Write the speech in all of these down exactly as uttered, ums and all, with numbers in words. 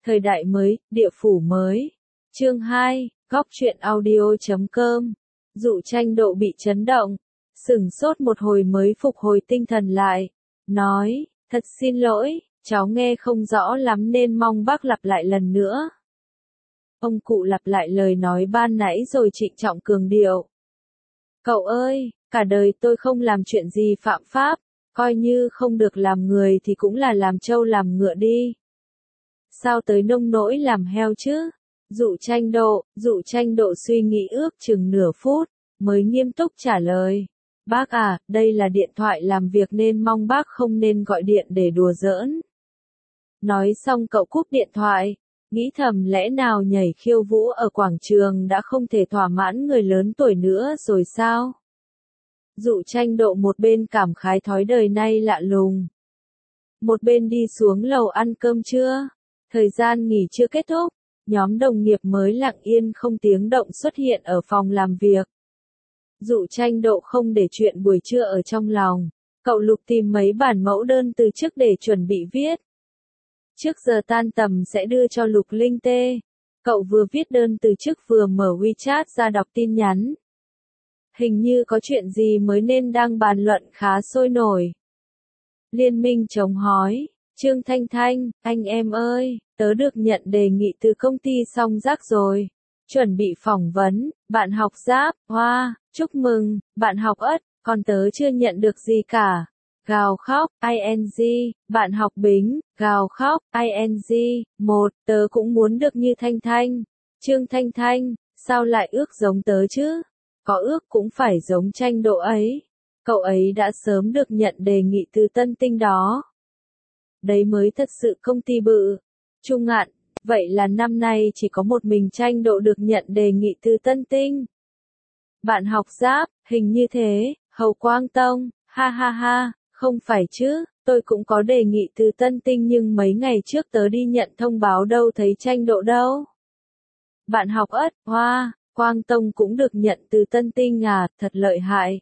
Thời đại mới, địa phủ mới. Chương hai, góc truyện audio chấm com. Dụ Tranh Độ bị chấn động, sửng sốt một hồi mới phục hồi tinh thần lại, nói, thật xin lỗi, cháu nghe không rõ lắm nên mong bác lặp lại lần nữa. Ông cụ lặp lại lời nói ban nãy rồi trịnh trọng cường điệu. Cậu ơi, cả đời tôi không làm chuyện gì phạm pháp, coi như không được làm người thì cũng là làm trâu làm ngựa đi. Sao tới nông nỗi làm heo chứ? Dụ Tranh Độ, Dụ Tranh Độ suy nghĩ ước chừng nửa phút, mới nghiêm túc trả lời. Bác à, đây là điện thoại làm việc nên mong bác không nên gọi điện để đùa giỡn. Nói xong cậu cúp điện thoại, nghĩ thầm lẽ nào nhảy khiêu vũ ở quảng trường đã không thể thỏa mãn người lớn tuổi nữa rồi sao? Dụ Tranh Độ một bên cảm khái thói đời nay lạ lùng, một bên đi xuống lầu ăn cơm trưa. Thời gian nghỉ chưa kết thúc, nhóm đồng nghiệp mới lặng yên không tiếng động xuất hiện ở phòng làm việc. Dụ Tranh Độ không để chuyện buổi trưa ở trong lòng, cậu lục tìm mấy bản mẫu đơn từ trước để chuẩn bị viết. Trước giờ tan tầm sẽ đưa cho Lục Linh Tê. Cậu vừa viết đơn từ trước vừa mở WeChat ra đọc tin nhắn. Hình như có chuyện gì mới nên đang bàn luận khá sôi nổi. Liên minh chống hói. Trương Thanh Thanh, anh em ơi, tớ được nhận đề nghị từ công ty Song Giác rồi. Chuẩn bị phỏng vấn, bạn học Giáp, Hoa, chúc mừng, bạn học Ất, còn tớ chưa nhận được gì cả. Gào khóc, ing, bạn học Bính, gào khóc, ing, một, tớ cũng muốn được như Thanh Thanh. Trương Thanh Thanh, sao lại ước giống tớ chứ? Có ước cũng phải giống Tranh Độ ấy. Cậu ấy đã sớm được nhận đề nghị từ Tân Tinh đó. Đấy mới thật sự công ty bự. Trung Ngạn, vậy là năm nay chỉ có một mình Tranh Độ được nhận đề nghị từ Tân Tinh. Bạn học Giáp, hình như thế, Hầu Quang Tông, ha ha ha, không phải chứ, tôi cũng có đề nghị từ Tân Tinh nhưng mấy ngày trước tớ đi nhận thông báo đâu thấy Tranh Độ đâu. Bạn học Ất, Hoa, Quang Tông cũng được nhận từ Tân Tinh à, thật lợi hại.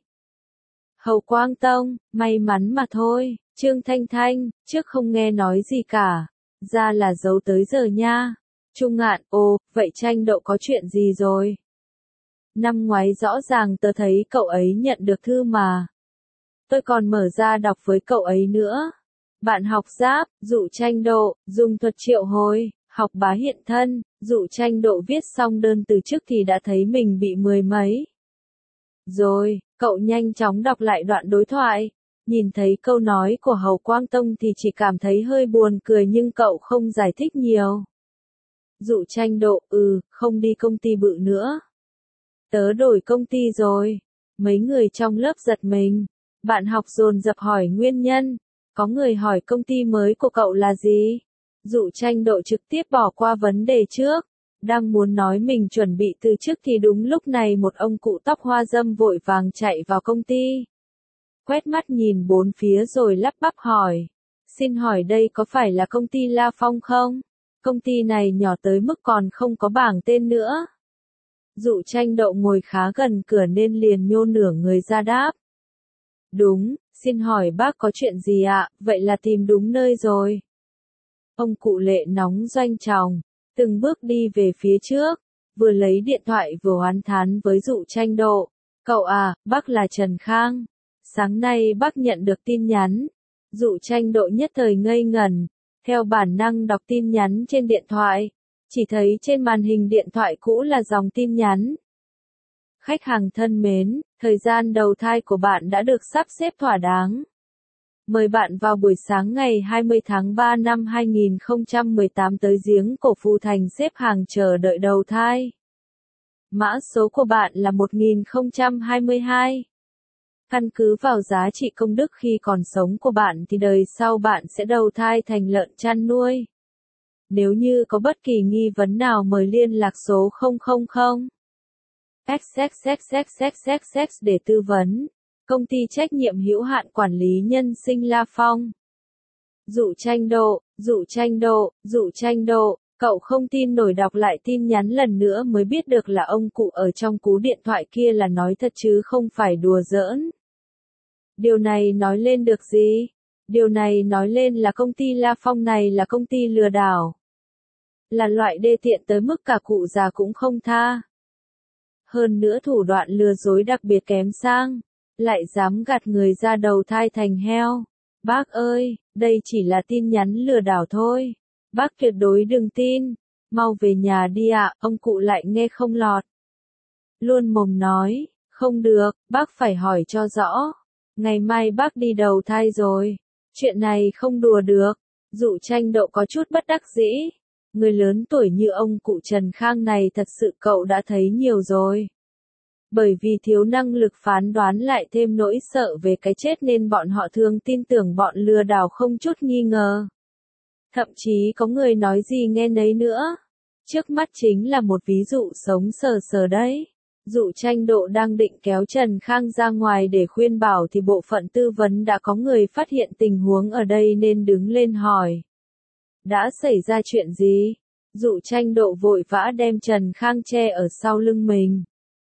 Hầu Quang Tông, may mắn mà thôi. Trương Thanh Thanh, trước không nghe nói gì cả, ra là giấu tới giờ nha. Trung Ngạn, ồ, vậy Tranh Độ có chuyện gì rồi? Năm ngoái rõ ràng tớ thấy cậu ấy nhận được thư mà. Tôi còn mở ra đọc với cậu ấy nữa. Bạn học Giáp, Dụ Tranh Độ, dùng thuật triệu hồi, học bá hiện thân, Dụ Tranh Độ viết xong đơn từ trước thì đã thấy mình bị mười mấy. Rồi, cậu nhanh chóng đọc lại đoạn đối thoại. Nhìn thấy câu nói của Hầu Quang Tông thì chỉ cảm thấy hơi buồn cười nhưng cậu không giải thích nhiều. Dụ Tranh Độ, ừ, không đi công ty bự nữa. Tớ đổi công ty rồi. Mấy người trong lớp giật mình. Bạn học dồn dập hỏi nguyên nhân. Có người hỏi công ty mới của cậu là gì? Dụ Tranh Độ trực tiếp bỏ qua vấn đề trước. Đang muốn nói mình chuẩn bị từ trước thì đúng lúc này một ông cụ tóc hoa râm vội vàng chạy vào công ty. Quét mắt nhìn bốn phía rồi lắp bắp hỏi. Xin hỏi đây có phải là công ty La Phong không? Công ty này nhỏ tới mức còn không có bảng tên nữa. Dụ Tranh Độ ngồi khá gần cửa nên liền nhô nửa người ra đáp. Đúng, xin hỏi bác có chuyện gì ạ, vậy là tìm đúng nơi rồi. Ông cụ lệ nóng doanh tròng, từng bước đi về phía trước, vừa lấy điện thoại vừa oán thán với Dụ Tranh Độ. Cậu à, bác là Trần Khang. Sáng nay bác nhận được tin nhắn. Dụ Tranh Độ nhất thời ngây ngẩn, theo bản năng đọc tin nhắn trên điện thoại, chỉ thấy trên màn hình điện thoại cũ là dòng tin nhắn. Khách hàng thân mến, thời gian đầu thai của bạn đã được sắp xếp thỏa đáng. Mời bạn vào buổi sáng ngày hai mươi tháng ba năm hai nghìn không trăm mười tám tới giếng cổ Phù Thành xếp hàng chờ đợi đầu thai. Mã số của bạn là một nghìn không trăm hai mươi hai. Căn cứ vào giá trị công đức khi còn sống của bạn thì đời sau bạn sẽ đầu thai thành lợn chăn nuôi. Nếu như có bất kỳ nghi vấn nào mời liên lạc số không không không xx xx xx để tư vấn. Công ty trách nhiệm hữu hạn quản lý nhân sinh La Phong. Dụ Tranh Độ, Dụ Tranh Độ, Dụ Tranh Độ, cậu không tin nổi đọc lại tin nhắn lần nữa mới biết được là ông cụ ở trong cú điện thoại kia là nói thật chứ không phải đùa giỡn. Điều này nói lên được gì? Điều này nói lên là công ty La Phong này là công ty lừa đảo. là loại đê tiện tới mức cả cụ già cũng không tha. Hơn nữa thủ đoạn lừa dối đặc biệt kém sang, lại dám gạt người ra đầu thai thành heo. Bác ơi, đây chỉ là tin nhắn lừa đảo thôi. Bác tuyệt đối đừng tin. Mau về nhà đi ạ, ông cụ lại nghe không lọt. Luôn mồm nói, không được, bác phải hỏi cho rõ. Ngày mai bác đi đầu thai rồi. Chuyện này không đùa được. Dụ Tranh Độ có chút bất đắc dĩ. Người lớn tuổi như ông cụ Trần Khang này thật sự cậu đã thấy nhiều rồi. Bởi vì thiếu năng lực phán đoán lại thêm nỗi sợ về cái chết nên bọn họ thường tin tưởng bọn lừa đảo không chút nghi ngờ. Thậm chí có người nói gì nghe nấy nữa. Trước mắt chính là một ví dụ sống sờ sờ đấy. Dụ Tranh Độ đang định kéo Trần Khang ra ngoài để khuyên bảo thì bộ phận tư vấn đã có người phát hiện tình huống ở đây nên đứng lên hỏi. Đã xảy ra chuyện gì? Dụ Tranh Độ vội vã đem Trần Khang che ở sau lưng mình.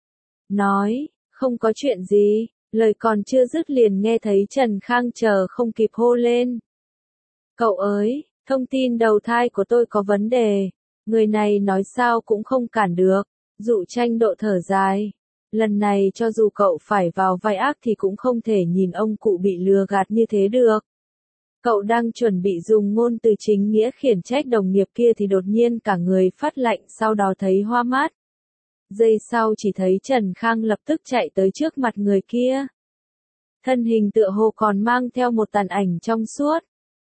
Nói, không có chuyện gì, lời còn chưa dứt liền nghe thấy Trần Khang chờ không kịp hô lên. Cậu ơi, thông tin đầu thai của tôi có vấn đề, người này nói sao cũng không cản được. Dụ Tranh Độ thở dài, lần này cho dù cậu phải vào vai ác thì cũng không thể nhìn ông cụ bị lừa gạt như thế được. Cậu đang chuẩn bị dùng ngôn từ chính nghĩa khiển trách đồng nghiệp kia thì đột nhiên cả người phát lạnh, sau đó thấy hoa mắt. Giây sau chỉ thấy Trần Khang lập tức chạy tới trước mặt người kia. Thân hình tựa hồ còn mang theo một tàn ảnh trong suốt.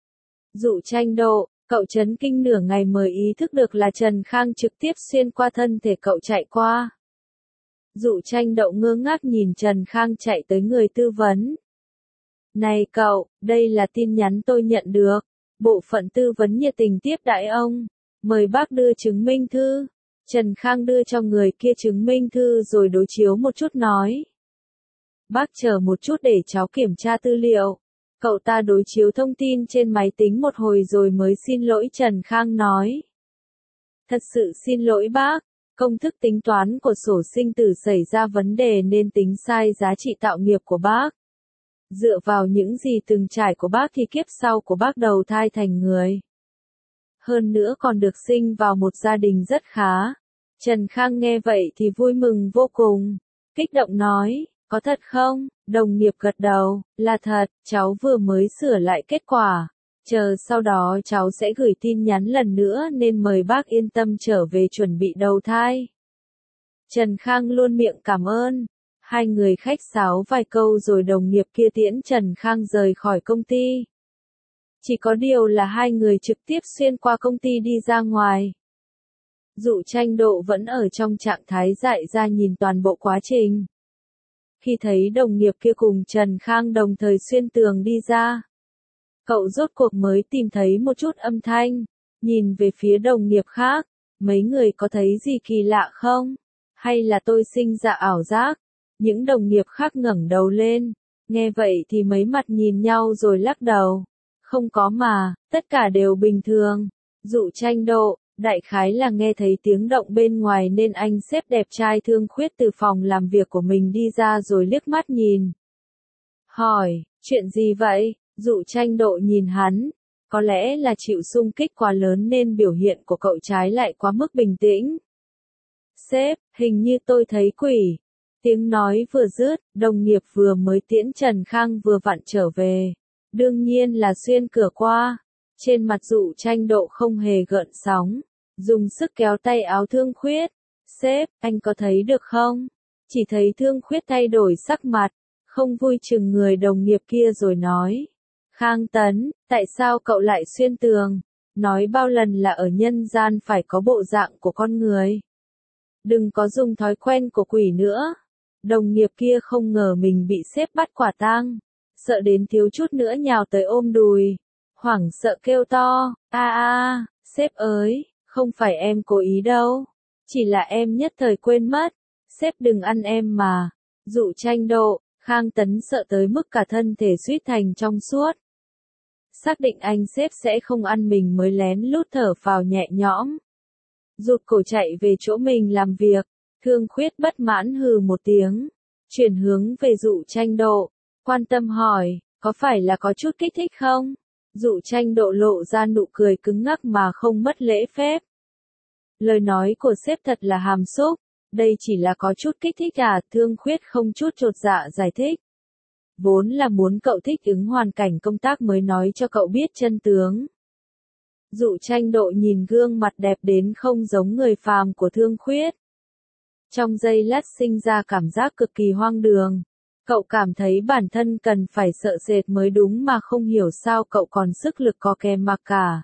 Dụ Tranh Độ, cậu chấn kinh nửa ngày mới ý thức được là Trần Khang trực tiếp xuyên qua thân thể cậu chạy qua. Dụ Tranh Độ ngơ ngác nhìn Trần Khang chạy tới người tư vấn. Này cậu, đây là tin nhắn tôi nhận được. Bộ phận tư vấn nhiệt tình tiếp đãi ông. Mời bác đưa chứng minh thư. Trần Khang đưa cho người kia chứng minh thư rồi đối chiếu một chút nói. Bác chờ một chút để cháu kiểm tra tư liệu. Cậu ta đối chiếu thông tin trên máy tính một hồi rồi mới xin lỗi. Trần Khang nói. Thật sự xin lỗi bác. Công thức tính toán của sổ sinh tử xảy ra vấn đề nên tính sai giá trị tạo nghiệp của bác. Dựa vào những gì từng trải của bác thì kiếp sau của bác đầu thai thành người. Hơn nữa còn được sinh vào một gia đình rất khá. Trần Khang nghe vậy thì vui mừng vô cùng. Kích động nói, có thật không? Đồng nghiệp gật đầu, là thật, cháu vừa mới sửa lại kết quả. Chờ sau đó cháu sẽ gửi tin nhắn lần nữa nên mời bác yên tâm trở về chuẩn bị đầu thai. Trần Khang luôn miệng cảm ơn. Hai người khách sáo vài câu rồi đồng nghiệp kia tiễn Trần Khang rời khỏi công ty. Chỉ có điều là hai người trực tiếp xuyên qua công ty đi ra ngoài. Dụ Tranh Độ vẫn ở trong trạng thái dại ra nhìn toàn bộ quá trình. Khi thấy đồng nghiệp kia cùng Trần Khang đồng thời xuyên tường đi ra, cậu rốt cuộc mới tìm thấy một chút âm thanh, nhìn về phía đồng nghiệp khác, mấy người có thấy gì kỳ lạ không? Hay là tôi sinh ra ảo giác? Những đồng nghiệp khác ngẩng đầu lên, nghe vậy thì mấy mặt nhìn nhau rồi lắc đầu. Không có mà, tất cả đều bình thường. Dụ Tranh Độ, đại khái là nghe thấy tiếng động bên ngoài nên anh sếp đẹp trai Thương Khuyết từ phòng làm việc của mình đi ra rồi liếc mắt nhìn. Hỏi, chuyện gì vậy? Dụ Tranh Độ nhìn hắn. Có lẽ là chịu xung kích quá lớn nên biểu hiện của cậu trái lại quá mức bình tĩnh. Sếp, hình như tôi thấy quỷ. Tiếng nói vừa dứt, đồng nghiệp vừa mới tiễn Trần Khang vừa vặn trở về. Đương nhiên là xuyên cửa qua. Trên mặt Dụ Tranh Độ không hề gợn sóng. Dùng sức kéo tay áo Thương Khuyết. Sếp, anh có thấy được không? Chỉ thấy Thương Khuyết thay đổi sắc mặt. Không vui chừng người đồng nghiệp kia rồi nói. Khang Tấn, tại sao cậu lại xuyên tường? Nói bao lần là ở nhân gian phải có bộ dạng của con người. Đừng có dùng thói quen của quỷ nữa. Đồng nghiệp kia không ngờ mình bị sếp bắt quả tang. Sợ đến thiếu chút nữa nhào tới ôm đùi. Hoảng sợ kêu to, a a, sếp ơi, không phải em cố ý đâu. Chỉ là em nhất thời quên mất. Sếp đừng ăn em mà. Dụ Tranh Độ, Khang Tấn sợ tới mức cả thân thể suýt thành trong suốt. Xác định anh sếp sẽ không ăn mình mới lén lút thở phào nhẹ nhõm. Rụt cổ chạy về chỗ mình làm việc. Thương Khuyết bất mãn hừ một tiếng. Chuyển hướng về Dụ Tranh Độ. Quan tâm hỏi, có phải là có chút kích thích không? Dụ Tranh Độ lộ ra nụ cười cứng ngắc mà không mất lễ phép. Lời nói của sếp thật là hàm xúc. Đây chỉ là có chút kích thích à, Thương Khuyết không chút chột dạ giải thích. Vốn là muốn cậu thích ứng hoàn cảnh công tác mới nói cho cậu biết chân tướng. Dụ Tranh Độ nhìn gương mặt đẹp đến không giống người phàm của Thương Khuyết. Trong giây lát sinh ra cảm giác cực kỳ hoang đường. Cậu cảm thấy bản thân cần phải sợ sệt mới đúng mà không hiểu sao cậu còn sức lực có kém mà cả.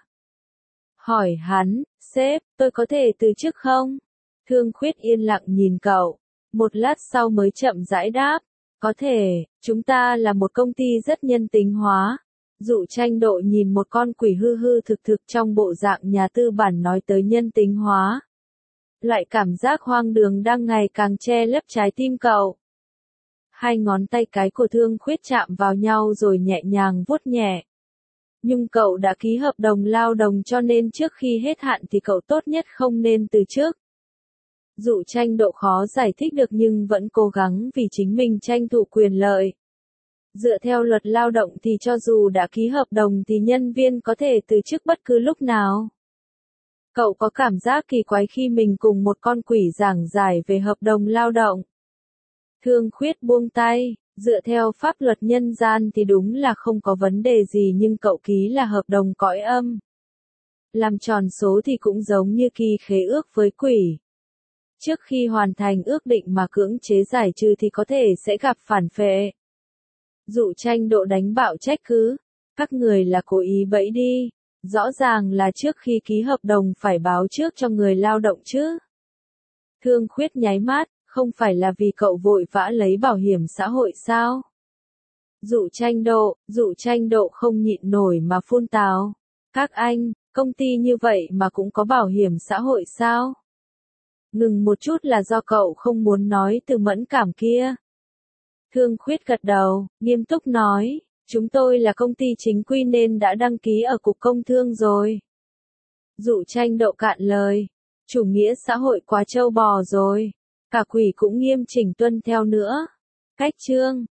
Hỏi hắn, sếp, tôi có thể từ chức không? Thương Khuyết yên lặng nhìn cậu. Một lát sau mới chậm rãi đáp. Có thể, chúng ta là một công ty rất nhân tính hóa. Dụ Tranh Độ nhìn một con quỷ hư hư thực thực trong bộ dạng nhà tư bản nói tới nhân tính hóa. Loại cảm giác hoang đường đang ngày càng che lấp trái tim cậu. Hai ngón tay cái của Thương Khuyết chạm vào nhau rồi nhẹ nhàng vuốt nhẹ. Nhưng cậu đã ký hợp đồng lao động cho nên trước khi hết hạn thì cậu tốt nhất không nên từ chức. Dụ Tranh Độ khó giải thích được nhưng vẫn cố gắng vì chính mình tranh thủ quyền lợi. Dựa theo luật lao động thì cho dù đã ký hợp đồng thì nhân viên có thể từ chức bất cứ lúc nào. Cậu có cảm giác kỳ quái khi mình cùng một con quỷ giảng giải về hợp đồng lao động. Thương Khuyết buông tay, dựa theo pháp luật nhân gian thì đúng là không có vấn đề gì nhưng cậu ký là hợp đồng cõi âm. Làm tròn số thì cũng giống như ký khế ước với quỷ. Trước khi hoàn thành ước định mà cưỡng chế giải trừ thì có thể sẽ gặp phản phệ. Dụ Tranh Độ đánh bạo trách cứ. Các người là cố ý bẫy đi. Rõ ràng là trước khi ký hợp đồng phải báo trước cho người lao động chứ. Thương Khuyết nháy mắt, không phải là vì cậu vội vã lấy bảo hiểm xã hội sao? Dụ Tranh Độ, Dụ Tranh Độ không nhịn nổi mà phun tào. Các anh, công ty như vậy mà cũng có bảo hiểm xã hội sao? Ngừng một chút là do cậu không muốn nói từ mẫn cảm kia. Thương Khuyết gật đầu, nghiêm túc nói, chúng tôi là công ty chính quy nên đã đăng ký ở Cục Công Thương rồi. Dụ Tranh Độ cạn lời, chủ nghĩa xã hội quá trâu bò rồi, cả quỷ cũng nghiêm chỉnh tuân theo nữa. Cách chương